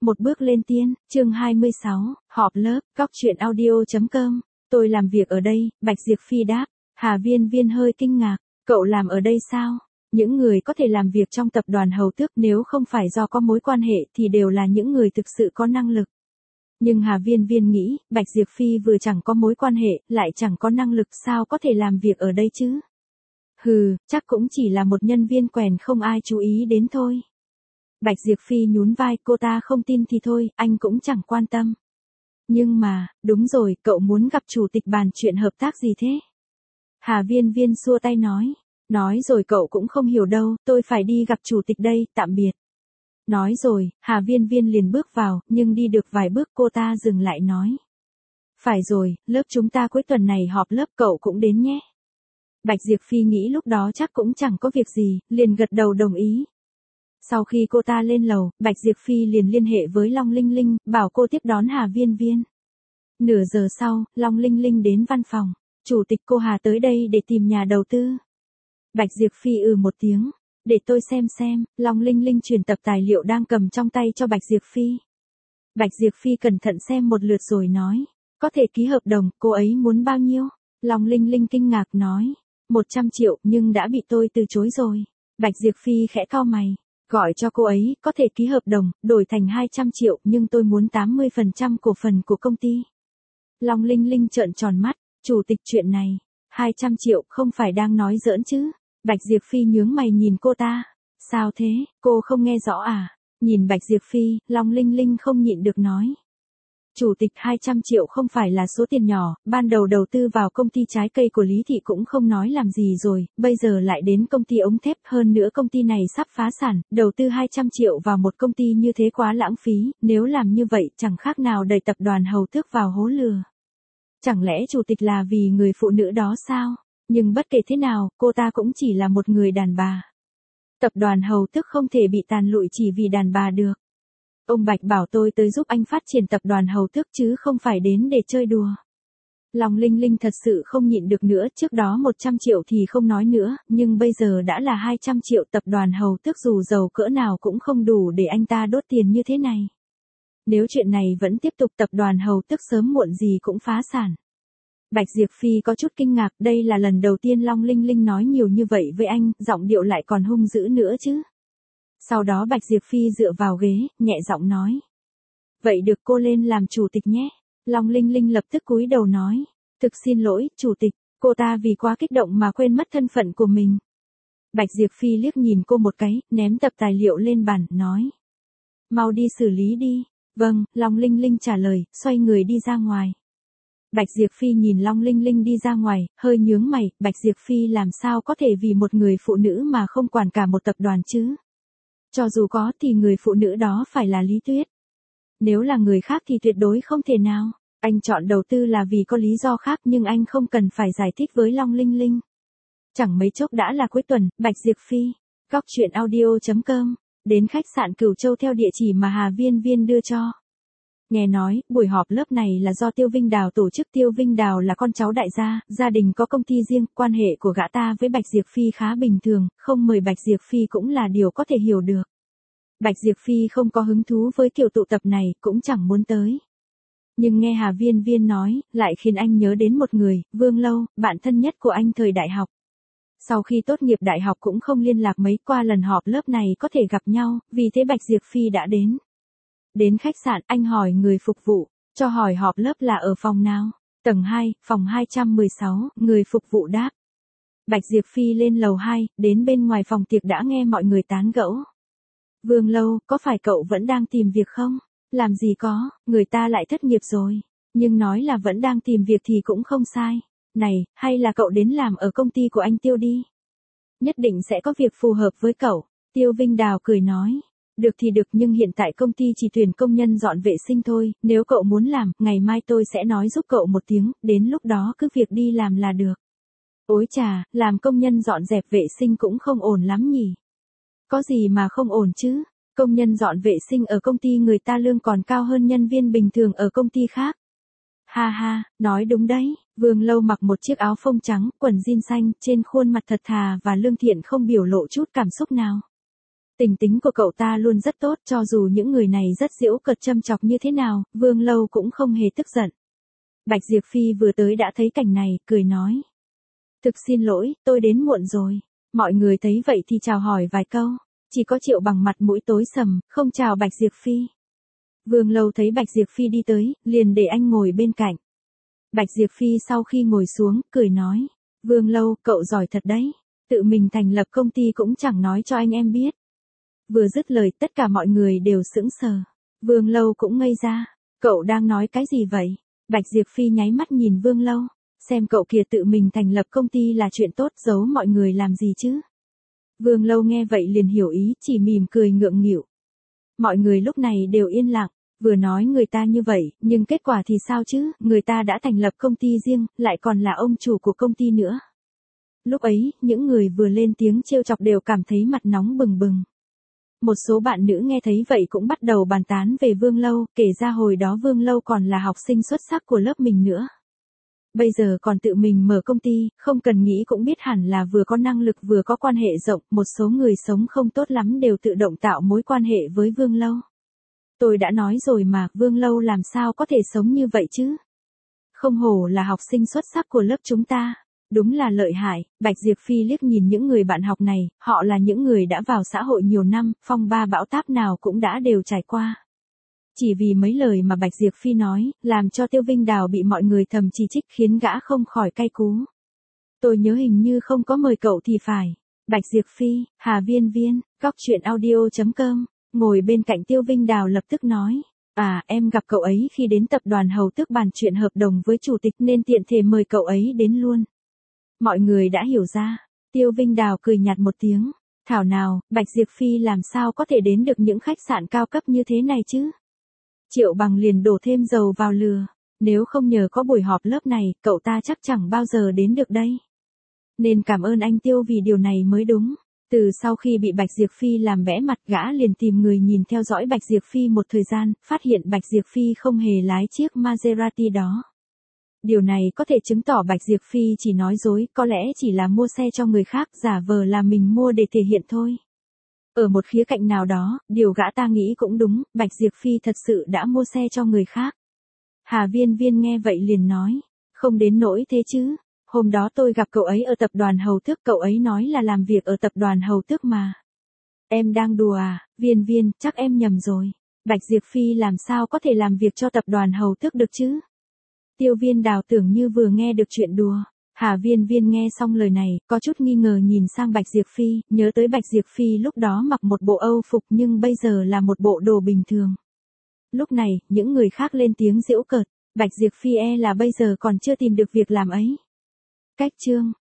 Một bước lên tiên, chương 26, họp lớp, góc chuyện audio.com. Tôi làm việc ở đây, Bạch Diệp Phi đáp. Hà Viên Viên hơi kinh ngạc. Cậu làm ở đây sao? Những người có thể làm việc trong tập đoàn Hầu Tước nếu không phải do có mối quan hệ thì đều là những người thực sự có năng lực. Nhưng Hà Viên Viên nghĩ, Bạch Diệp Phi vừa chẳng có mối quan hệ, lại chẳng có năng lực, sao có thể làm việc ở đây chứ? Hừ, chắc cũng chỉ là một nhân viên quèn không ai chú ý đến thôi. Bạch Diệp Phi nhún vai, cô ta không tin thì thôi, anh cũng chẳng quan tâm. Nhưng mà, đúng rồi, cậu muốn gặp chủ tịch bàn chuyện hợp tác gì thế? Hà Viên Viên xua tay nói rồi cậu cũng không hiểu đâu, tôi phải đi gặp chủ tịch đây, tạm biệt. Nói rồi, Hà Viên Viên liền bước vào, nhưng đi được vài bước cô ta dừng lại nói. Phải rồi, lớp chúng ta cuối tuần này họp lớp, cậu cũng đến nhé. Bạch Diệp Phi nghĩ lúc đó chắc cũng chẳng có việc gì, liền gật đầu đồng ý. Sau khi cô ta lên lầu, Bạch Diệp Phi liền liên hệ với Long Linh Linh, bảo cô tiếp đón Hà Viên Viên. Nửa giờ sau, Long Linh Linh đến văn phòng. Chủ tịch, cô Hà tới đây để tìm nhà đầu tư. Bạch Diệp Phi một tiếng. Để tôi xem. Long Linh Linh truyền tập tài liệu đang cầm trong tay cho Bạch Diệp Phi. Bạch Diệp Phi cẩn thận xem một lượt rồi nói. Có thể ký hợp đồng, cô ấy muốn bao nhiêu? Long Linh Linh kinh ngạc nói. 100 triệu, nhưng đã bị tôi từ chối rồi. Bạch Diệp Phi khẽ cau mày. Gọi cho cô ấy, có thể ký hợp đồng, đổi thành 200 triệu, nhưng tôi muốn 80% cổ phần của công ty. Long Linh Linh trợn tròn mắt. Chủ tịch, chuyện này, 200 triệu, không phải đang nói giỡn chứ? Bạch Diệp Phi nhướng mày nhìn cô ta. Sao thế, cô không nghe rõ à? Nhìn Bạch Diệp Phi, Long Linh Linh không nhịn được nói. Chủ tịch, 200 triệu không phải là số tiền nhỏ, ban đầu đầu tư vào công ty trái cây của Lý Thị cũng không nói làm gì rồi, bây giờ lại đến công ty ống thép, hơn nữa công ty này sắp phá sản, đầu tư 200 triệu vào một công ty như thế quá lãng phí, nếu làm như vậy chẳng khác nào đẩy tập đoàn Hầu Tước vào hố lừa. Chẳng lẽ chủ tịch là vì người phụ nữ đó sao? Nhưng bất kể thế nào, cô ta cũng chỉ là một người đàn bà. Tập đoàn Hầu Tước không thể bị tàn lụi chỉ vì đàn bà được. Ông Bạch bảo tôi tới giúp anh phát triển tập đoàn Hầu Tước chứ không phải đến để chơi đùa. Long Linh Linh thật sự không nhịn được nữa, trước đó 100 triệu thì không nói nữa, nhưng bây giờ đã là 200 triệu, tập đoàn Hầu Tước dù giàu cỡ nào cũng không đủ để anh ta đốt tiền như thế này. Nếu chuyện này vẫn tiếp tục, tập đoàn Hầu Tước sớm muộn gì cũng phá sản. Bạch Diệp Phi có chút kinh ngạc, đây là lần đầu tiên Long Linh Linh nói nhiều như vậy với anh, giọng điệu lại còn hung dữ nữa chứ. Sau đó Bạch Diệp Phi dựa vào ghế, nhẹ giọng nói. Vậy được, cô lên làm chủ tịch nhé. Long Linh Linh lập tức cúi đầu nói. Thực xin lỗi, chủ tịch, cô ta vì quá kích động mà quên mất thân phận của mình. Bạch Diệp Phi liếc nhìn cô một cái, ném tập tài liệu lên bàn, nói. Mau đi xử lý đi. Vâng, Long Linh Linh trả lời, xoay người đi ra ngoài. Bạch Diệp Phi nhìn Long Linh Linh đi ra ngoài, hơi nhướng mày, Bạch Diệp Phi làm sao có thể vì một người phụ nữ mà không quản cả một tập đoàn chứ? Cho dù có thì người phụ nữ đó phải là Lý Tuyết. Nếu là người khác thì tuyệt đối không thể nào. Anh chọn đầu tư là vì có lý do khác, nhưng anh không cần phải giải thích với Long Linh Linh. Chẳng mấy chốc đã là cuối tuần, Bạch Diệp Phi, góc chuyện audio.com, đến khách sạn Cửu Châu theo địa chỉ mà Hà Viên Viên đưa cho. Nghe nói, buổi họp lớp này là do Tiêu Vinh Đào tổ chức. Tiêu Vinh Đào là con cháu đại gia, gia đình có công ty riêng, quan hệ của gã ta với Bạch Diệp Phi khá bình thường, không mời Bạch Diệp Phi cũng là điều có thể hiểu được. Bạch Diệp Phi không có hứng thú với kiểu tụ tập này, cũng chẳng muốn tới. Nhưng nghe Hà Viên Viên nói, lại khiến anh nhớ đến một người, Vương Lâu, bạn thân nhất của anh thời đại học. Sau khi tốt nghiệp đại học cũng không liên lạc mấy, qua lần họp lớp này có thể gặp nhau, vì thế Bạch Diệp Phi đã đến. Đến khách sạn, anh hỏi người phục vụ, cho hỏi họp lớp là ở phòng nào? Tầng 2, phòng 216, người phục vụ đáp. Bạch Diệp Phi lên lầu 2, đến bên ngoài phòng tiệc đã nghe mọi người tán gẫu. Vương Lâu, có phải cậu vẫn đang tìm việc không? Làm gì có, người ta lại thất nghiệp rồi. Nhưng nói là vẫn đang tìm việc thì cũng không sai. Này, hay là cậu đến làm ở công ty của anh Tiêu đi? Nhất định sẽ có việc phù hợp với cậu. Tiêu Vinh Đào cười nói. Được thì được, nhưng hiện tại công ty chỉ tuyển công nhân dọn vệ sinh thôi, nếu cậu muốn làm, ngày mai tôi sẽ nói giúp cậu một tiếng, đến lúc đó cứ việc đi làm là được. Ôi chà, làm công nhân dọn dẹp vệ sinh cũng không ổn lắm nhỉ? Có gì mà không ổn chứ? Công nhân dọn vệ sinh ở công ty người ta lương còn cao hơn nhân viên bình thường ở công ty khác. Ha ha, nói đúng đấy. Vương Lâu mặc một chiếc áo phông trắng, quần jean xanh, trên khuôn mặt thật thà và lương thiện, không biểu lộ chút cảm xúc nào. Tình tính của cậu ta luôn rất tốt, cho dù những người này rất giễu cợt châm chọc như thế nào, Vương Lâu cũng không hề tức giận. Bạch Diệp Phi vừa tới đã thấy cảnh này, cười nói. Thực xin lỗi, tôi đến muộn rồi. Mọi người thấy vậy thì chào hỏi vài câu. Chỉ có Triệu Bằng mặt mũi tối sầm, không chào Bạch Diệp Phi. Vương Lâu thấy Bạch Diệp Phi đi tới, liền để anh ngồi bên cạnh. Bạch Diệp Phi sau khi ngồi xuống, cười nói. Vương Lâu, cậu giỏi thật đấy. Tự mình thành lập công ty cũng chẳng nói cho anh em biết. Vừa dứt lời tất cả mọi người đều sững sờ. Vương Lâu cũng ngây ra. Cậu đang nói cái gì vậy? Bạch Diệp Phi nháy mắt nhìn Vương Lâu. Xem cậu kia tự mình thành lập công ty là chuyện tốt, giấu mọi người làm gì chứ? Vương Lâu nghe vậy liền hiểu ý, chỉ mỉm cười ngượng nghịu. Mọi người lúc này đều yên lặng. Vừa nói người ta như vậy, nhưng kết quả thì sao chứ? Người ta đã thành lập công ty riêng, lại còn là ông chủ của công ty nữa. Lúc ấy, những người vừa lên tiếng trêu chọc đều cảm thấy mặt nóng bừng bừng. Một số bạn nữ nghe thấy vậy cũng bắt đầu bàn tán về Vương Lâu, kể ra hồi đó Vương Lâu còn là học sinh xuất sắc của lớp mình nữa. Bây giờ còn tự mình mở công ty, không cần nghĩ cũng biết hẳn là vừa có năng lực vừa có quan hệ rộng, một số người sống không tốt lắm đều tự động tạo mối quan hệ với Vương Lâu. Tôi đã nói rồi mà, Vương Lâu làm sao có thể sống như vậy chứ? Không hổ là học sinh xuất sắc của lớp chúng ta. Đúng là lợi hại. Bạch Diệp Phi liếc nhìn những người bạn học này, họ là những người đã vào xã hội nhiều năm, phong ba bão táp nào cũng đã đều trải qua. Chỉ vì mấy lời mà Bạch Diệp Phi nói, làm cho Tiêu Vinh Đào bị mọi người thầm chỉ trích khiến gã không khỏi cay cú. Tôi nhớ hình như không có mời cậu thì phải. Bạch Diệp Phi, Hà Viên Viên, Góc Chuyện Audio.com, ngồi bên cạnh Tiêu Vinh Đào lập tức nói. À, em gặp cậu ấy khi đến tập đoàn Hầu Tước bàn chuyện hợp đồng với chủ tịch nên tiện thể mời cậu ấy đến luôn. Mọi người đã hiểu ra. Tiêu Vinh Đào cười nhạt một tiếng. Thảo nào, Bạch Diệp Phi làm sao có thể đến được những khách sạn cao cấp như thế này chứ? Triệu Bằng liền đổ thêm dầu vào lửa. Nếu không nhờ có buổi họp lớp này, cậu ta chắc chẳng bao giờ đến được đây. Nên cảm ơn anh Tiêu vì điều này mới đúng. Từ sau khi bị Bạch Diệp Phi làm bẽ mặt, gã liền tìm người nhìn theo dõi Bạch Diệp Phi một thời gian, phát hiện Bạch Diệp Phi không hề lái chiếc Maserati đó. Điều này có thể chứng tỏ Bạch Diệp Phi chỉ nói dối, có lẽ chỉ là mua xe cho người khác, giả vờ là mình mua để thể hiện thôi. Ở một khía cạnh nào đó, điều gã ta nghĩ cũng đúng, Bạch Diệp Phi thật sự đã mua xe cho người khác. Hà Viên Viên nghe vậy liền nói, không đến nỗi thế chứ, hôm đó tôi gặp cậu ấy ở tập đoàn Hầu Tước, cậu ấy nói là làm việc ở tập đoàn Hầu Tước mà. Em đang đùa à? Viên Viên, chắc em nhầm rồi. Bạch Diệp Phi làm sao có thể làm việc cho tập đoàn Hầu Tước được chứ? Tiêu Viên Đào tưởng như vừa nghe được chuyện đùa. Hà Viên Viên nghe xong lời này, có chút nghi ngờ nhìn sang Bạch Diệp Phi, nhớ tới Bạch Diệp Phi lúc đó mặc một bộ Âu phục nhưng bây giờ là một bộ đồ bình thường. Lúc này, những người khác lên tiếng giễu cợt, Bạch Diệp Phi là bây giờ còn chưa tìm được việc làm ấy. Cách chương